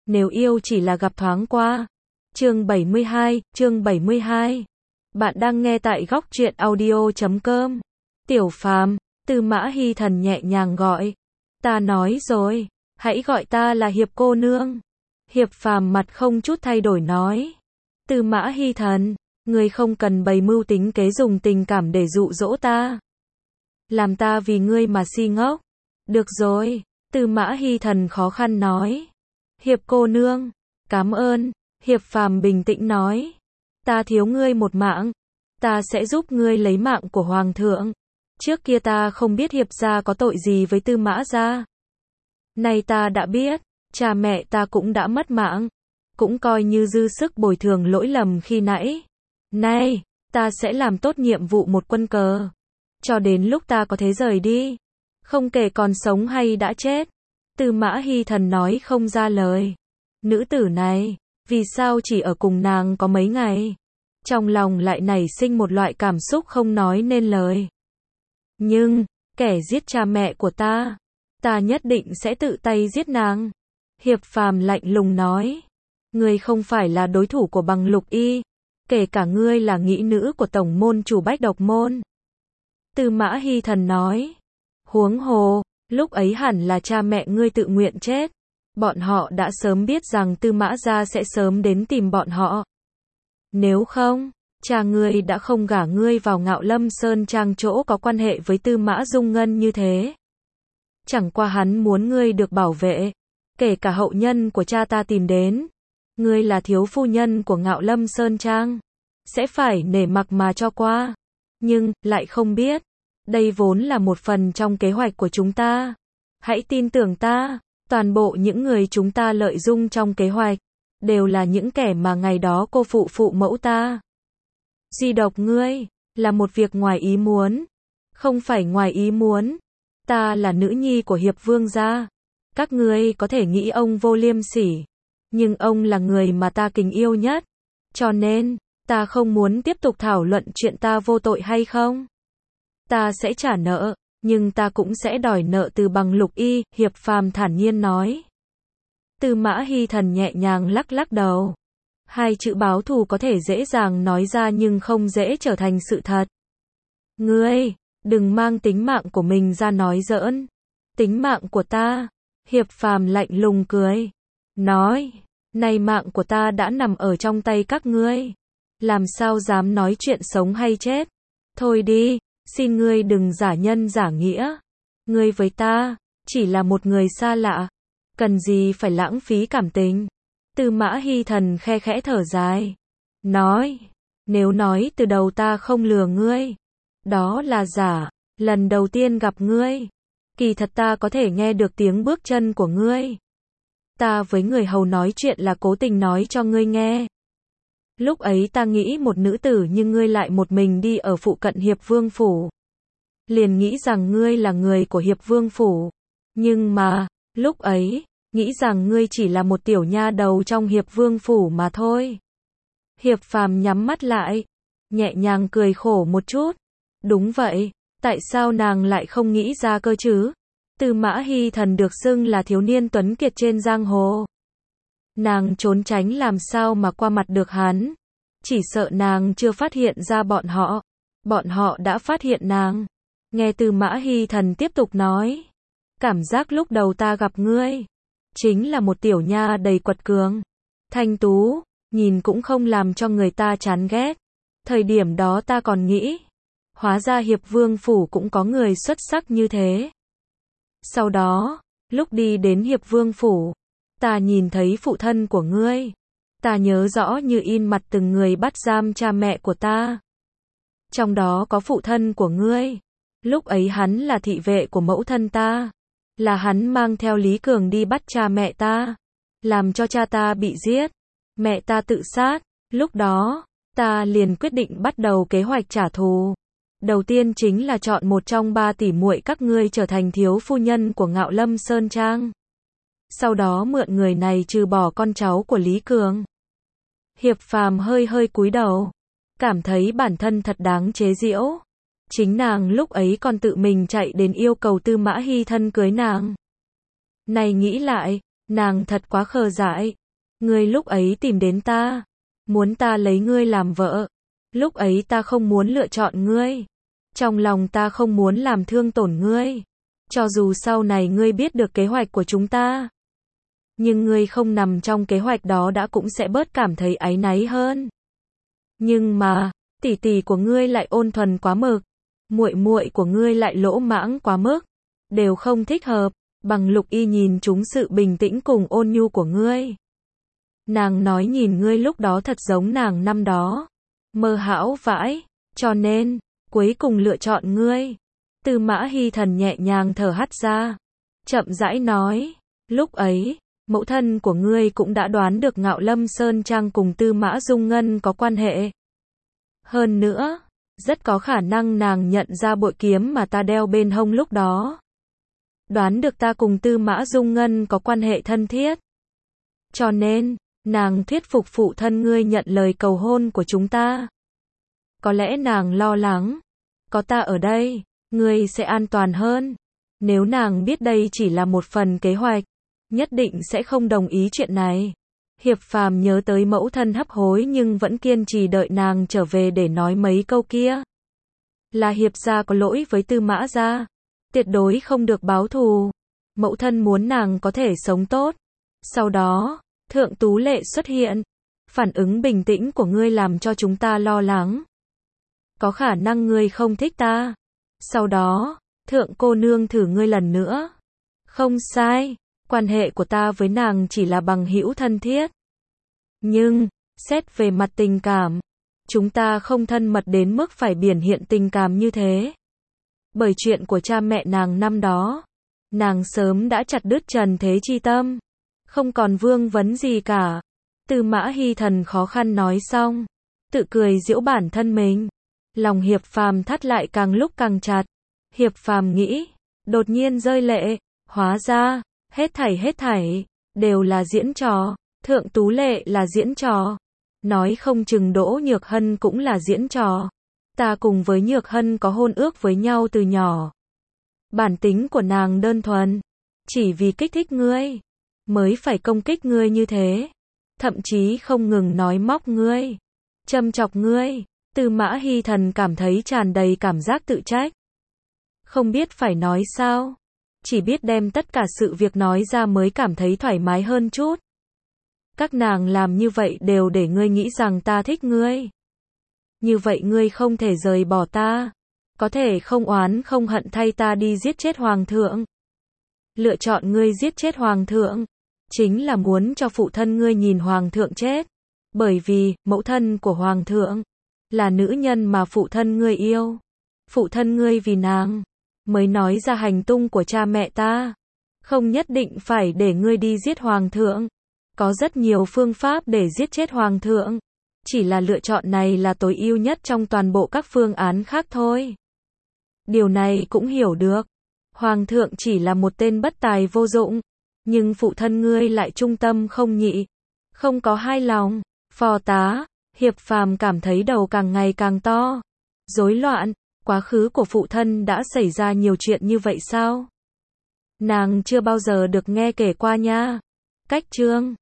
nếu yêu chỉ là gặp thoáng qua. Chương 72. Bạn đang nghe tại góc truyện audio.com. Tiểu Phàm, Tư Mã Hi Thần nhẹ nhàng gọi. Ta nói rồi, hãy gọi ta là Hiệp cô nương. Hiệp Phàm mặt không chút thay đổi nói. Tư Mã Hi Thần, ngươi không cần bày mưu tính kế dùng tình cảm để dụ dỗ ta. Làm ta vì ngươi mà si ngốc. Được rồi, Tư Mã Hi Thần khó khăn nói. Hiệp cô nương, cảm ơn. Hiệp Phàm bình tĩnh nói. Ta thiếu ngươi một mạng. Ta sẽ giúp ngươi lấy mạng của Hoàng thượng. Trước kia ta không biết Hiệp gia có tội gì với Tư Mã gia. Nay ta đã biết, cha mẹ ta cũng đã mất mạng. Cũng coi như dư sức bồi thường lỗi lầm khi nãy. Nay, ta sẽ làm tốt nhiệm vụ một quân cờ. Cho đến lúc ta có thể rời đi. Không kể còn sống hay đã chết. Tư Mã Hi Thần nói không ra lời. Nữ tử này, vì sao chỉ ở cùng nàng có mấy ngày? Trong lòng lại nảy sinh một loại cảm xúc không nói nên lời. Nhưng, kẻ giết cha mẹ của ta nhất định sẽ tự tay giết nàng. Hiệp Phàm lạnh lùng nói. Ngươi không phải là đối thủ của Bằng Lục Y. Kể cả ngươi là nghĩa nữ của tổng môn chủ Bách Độc Môn. Tư Mã Hi Thần nói. Huống hồ, lúc ấy hẳn là cha mẹ ngươi tự nguyện chết. Bọn họ đã sớm biết rằng Tư Mã gia sẽ sớm đến tìm bọn họ. Nếu không, cha ngươi đã không gả ngươi vào Ngạo Lâm Sơn Trang chỗ có quan hệ với Tư Mã Dung Ngân như thế. Chẳng qua hắn muốn ngươi được bảo vệ. Kể cả hậu nhân của cha ta tìm đến. Ngươi là thiếu phu nhân của Ngạo Lâm Sơn Trang. Sẽ phải nể mặt mà cho qua. Nhưng, lại không biết. Đây vốn là một phần trong kế hoạch của chúng ta. Hãy tin tưởng ta. Toàn bộ những người chúng ta lợi dụng trong kế hoạch. Đều là những kẻ mà ngày đó cô phụ mẫu ta. Duy độc ngươi. Là một việc ngoài ý muốn. Không phải ngoài ý muốn. Ta là nữ nhi của Hiệp Vương gia. Các ngươi có thể nghĩ ông vô liêm sỉ. Nhưng ông là người mà ta kính yêu nhất. Cho nên, ta không muốn tiếp tục thảo luận chuyện ta vô tội hay không. Ta sẽ trả nợ, nhưng ta cũng sẽ đòi nợ từ Bằng Lục Y, Hiệp Phàm thản nhiên nói. Tư Mã Hi Thần nhẹ nhàng lắc đầu. Hai chữ báo thù có thể dễ dàng nói ra nhưng không dễ trở thành sự thật. Ngươi, đừng mang tính mạng của mình ra nói giỡn. Tính mạng của ta. Hiệp Phàm lạnh lùng cười. Nói, nay mạng của ta đã nằm ở trong tay các ngươi. Làm sao dám nói chuyện sống hay chết. Thôi đi, xin ngươi đừng giả nhân giả nghĩa. Ngươi với ta, chỉ là một người xa lạ. Cần gì phải lãng phí cảm tình. Tư Mã Hi Thần khe khẽ thở dài. Nói, nếu nói từ đầu ta không lừa ngươi. Đó là giả, lần đầu tiên gặp ngươi. Kỳ thật ta có thể nghe được tiếng bước chân của ngươi. Ta với người hầu nói chuyện là cố tình nói cho ngươi nghe. Lúc ấy ta nghĩ một nữ tử nhưng ngươi lại một mình đi ở phụ cận Hiệp Vương phủ. Liền nghĩ rằng ngươi là người của Hiệp Vương phủ. Nhưng mà, lúc ấy, nghĩ rằng ngươi chỉ là một tiểu nha đầu trong Hiệp Vương phủ mà thôi. Hiệp Phàm nhắm mắt lại, nhẹ nhàng cười khổ một chút. Đúng vậy, tại sao nàng lại không nghĩ ra cơ chứ? Tư Mã Hi Thần được xưng là thiếu niên tuấn kiệt trên giang hồ. Nàng trốn tránh làm sao mà qua mặt được hắn. Chỉ sợ nàng chưa phát hiện ra bọn họ. Bọn họ đã phát hiện nàng. Nghe Tư Mã Hi Thần tiếp tục nói. Cảm giác lúc đầu ta gặp ngươi. Chính là một tiểu nha đầy quật cường. Thanh tú, nhìn cũng không làm cho người ta chán ghét. Thời điểm đó ta còn nghĩ. Hóa ra Hiệp Vương phủ cũng có người xuất sắc như thế. Sau đó, lúc đi đến Hiệp Vương phủ, ta nhìn thấy phụ thân của ngươi. Ta nhớ rõ như in mặt từng người bắt giam cha mẹ của ta. Trong đó có phụ thân của ngươi. Lúc ấy hắn là thị vệ của mẫu thân ta. Là hắn mang theo Lý Cường đi bắt cha mẹ ta. Làm cho cha ta bị giết. Mẹ ta tự sát. Lúc đó, ta liền quyết định bắt đầu kế hoạch trả thù. Đầu tiên chính là chọn một trong 3 tỷ muội các ngươi trở thành thiếu phu nhân của Ngạo Lâm Sơn Trang. Sau đó mượn người này trừ bỏ con cháu của Lý Cường. Hiệp Phàm hơi cúi đầu. Cảm thấy bản thân thật đáng chế giễu. Chính nàng lúc ấy còn tự mình chạy đến yêu cầu Tư Mã Hi Thần cưới nàng. Này nghĩ lại, Nàng thật quá khờ dại. Ngươi lúc ấy tìm đến ta, muốn ta lấy ngươi làm vợ. Lúc ấy ta không muốn lựa chọn ngươi. Trong lòng ta không muốn làm thương tổn ngươi. Cho dù sau này ngươi biết được kế hoạch của chúng ta, nhưng ngươi không nằm trong kế hoạch đó đã cũng sẽ bớt cảm thấy áy náy hơn. Nhưng mà, tỷ tỷ của ngươi lại ôn thuần quá mực, muội muội của ngươi lại lỗ mãng quá mức, đều không thích hợp. Bằng Lục Y nhìn trúng sự bình tĩnh cùng ôn nhu của ngươi. Nàng nói nhìn ngươi lúc đó thật giống nàng năm đó. Mơ hão vãi, cho nên, cuối cùng lựa chọn ngươi. Tư Mã Hy Thần nhẹ nhàng thở hắt ra. Chậm rãi nói, lúc ấy, mẫu thân của ngươi cũng đã đoán được Ngạo Lâm Sơn Trang cùng Tư Mã Dung Ngân có quan hệ. Hơn nữa, rất có khả năng nàng nhận ra bội kiếm mà ta đeo bên hông lúc đó. Đoán được ta cùng Tư Mã Dung Ngân có quan hệ thân thiết. Cho nên, nàng thuyết phục phụ thân ngươi nhận lời cầu hôn của chúng ta. Có lẽ nàng lo lắng, có ta ở đây, ngươi sẽ an toàn hơn. Nếu nàng biết đây chỉ là một phần kế hoạch, nhất định sẽ không đồng ý chuyện này. Hiệp Phàm nhớ tới mẫu thân hấp hối nhưng vẫn kiên trì đợi nàng trở về để nói mấy câu kia. Là Hiệp gia có lỗi với Tư Mã gia, tuyệt đối không được báo thù. Mẫu thân muốn nàng có thể sống tốt. Sau đó, Thượng Tú Lệ xuất hiện. Phản ứng bình tĩnh của ngươi làm cho chúng ta lo lắng. Có khả năng ngươi không thích ta. Sau đó, Thượng cô nương thử ngươi lần nữa. Không sai, quan hệ của ta với nàng chỉ là bằng hữu thân thiết. Nhưng, xét về mặt tình cảm, chúng ta không thân mật đến mức phải biểu hiện tình cảm như thế. Bởi chuyện của cha mẹ nàng năm đó, nàng sớm đã chặt đứt trần thế chi tâm, không còn vương vấn gì cả. Tư Mã Hy Thần khó khăn nói xong, tự cười giễu bản thân mình. Lòng Hiệp Phàm thắt lại càng lúc càng chặt. Hiệp Phàm nghĩ, đột nhiên rơi lệ, hóa ra, hết thảy, đều là diễn trò. Thượng Tú Lệ là diễn trò. Nói không chừng Đỗ Nhược Hân cũng là diễn trò. Ta cùng với Nhược Hân có hôn ước với nhau từ nhỏ. Bản tính của nàng đơn thuần, chỉ vì kích thích ngươi, mới phải công kích ngươi như thế. Thậm chí không ngừng nói móc ngươi, châm chọc ngươi. Tư Mã Hy Thần cảm thấy tràn đầy cảm giác tự trách. Không biết phải nói sao, chỉ biết đem tất cả sự việc nói ra mới cảm thấy thoải mái hơn chút. Các nàng làm như vậy đều để ngươi nghĩ rằng ta thích ngươi. Như vậy ngươi không thể rời bỏ ta, có thể không oán không hận thay ta đi giết chết hoàng thượng. Lựa chọn ngươi giết chết hoàng thượng, chính là muốn cho phụ thân ngươi nhìn hoàng thượng chết. Bởi vì, mẫu thân của hoàng thượng, là nữ nhân mà phụ thân ngươi yêu. Phụ thân ngươi vì nàng, mới nói ra hành tung của cha mẹ ta. Không nhất định phải để ngươi đi giết hoàng thượng. Có rất nhiều phương pháp để giết chết hoàng thượng. Chỉ là lựa chọn này là tối ưu nhất trong toàn bộ các phương án khác thôi. Điều này cũng hiểu được. Hoàng thượng chỉ là một tên bất tài vô dụng. Nhưng phụ thân ngươi lại trung tâm không nhị. Không có hai lòng. Phò tá, Hiệp Phàm cảm thấy đầu càng ngày càng to. Rối loạn, quá khứ của phụ thân đã xảy ra nhiều chuyện như vậy sao? Nàng chưa bao giờ được nghe kể qua nha. Cách chương